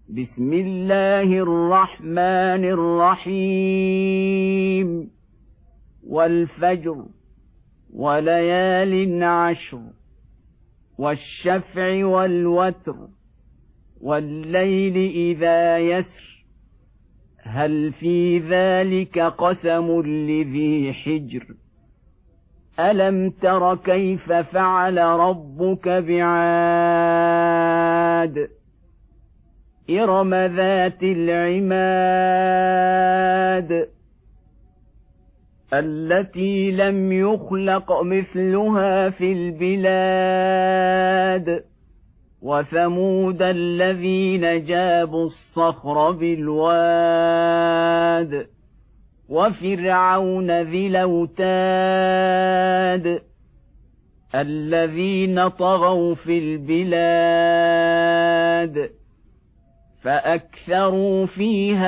بسم الله الرحمن الرحيم والفجر وليال عشر والشفع والوتر والليل إذا يسر هل في ذلك قسم لذي حجر ألم تر كيف فعل ربك بعاد إرم ذات العماد التي لم يخلق مثلها في البلاد وثمود الذين جابوا الصخر بالواد وفرعون ذي الأوتاد الذين طغوا في البلاد فأكثروا فيها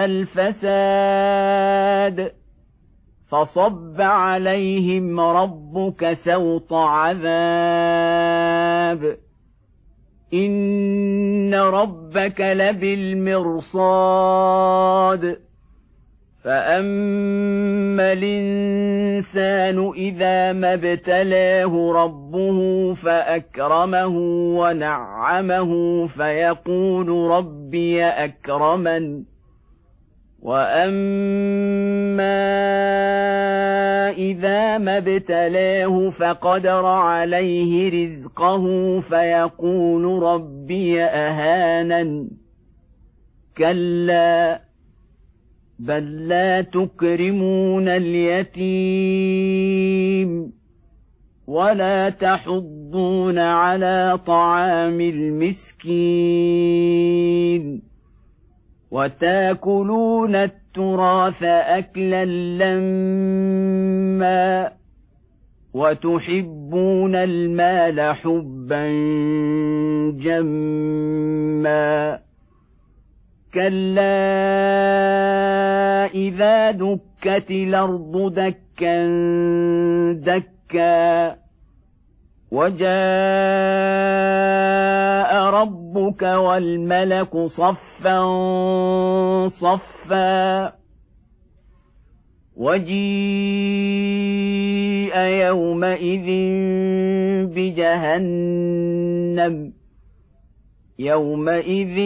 الفساد فصب عليهم ربك سوط عذاب إن ربك لبالمرصاد فأما الإنسان إذا ما ابتلاه ربه فأكرمه ونعمه فيقول ربي أكرمن وأما إذا ما ابتلاه فقدر عليه رزقه فيقول ربي أهانن كلا بل لا تكرمون اليتيم ولا تحضون على طعام المسكين وتاكلون التراث أكلا لما وتحبون المال حبا جما كلا إذا دكت الأرض دكا دكا وجاء ربك والملك صفا صفا وجيء يومئذ بجهنم يومئذ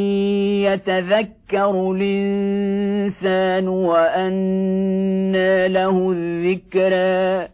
يتذكر الإنسان وأنى له الذكرى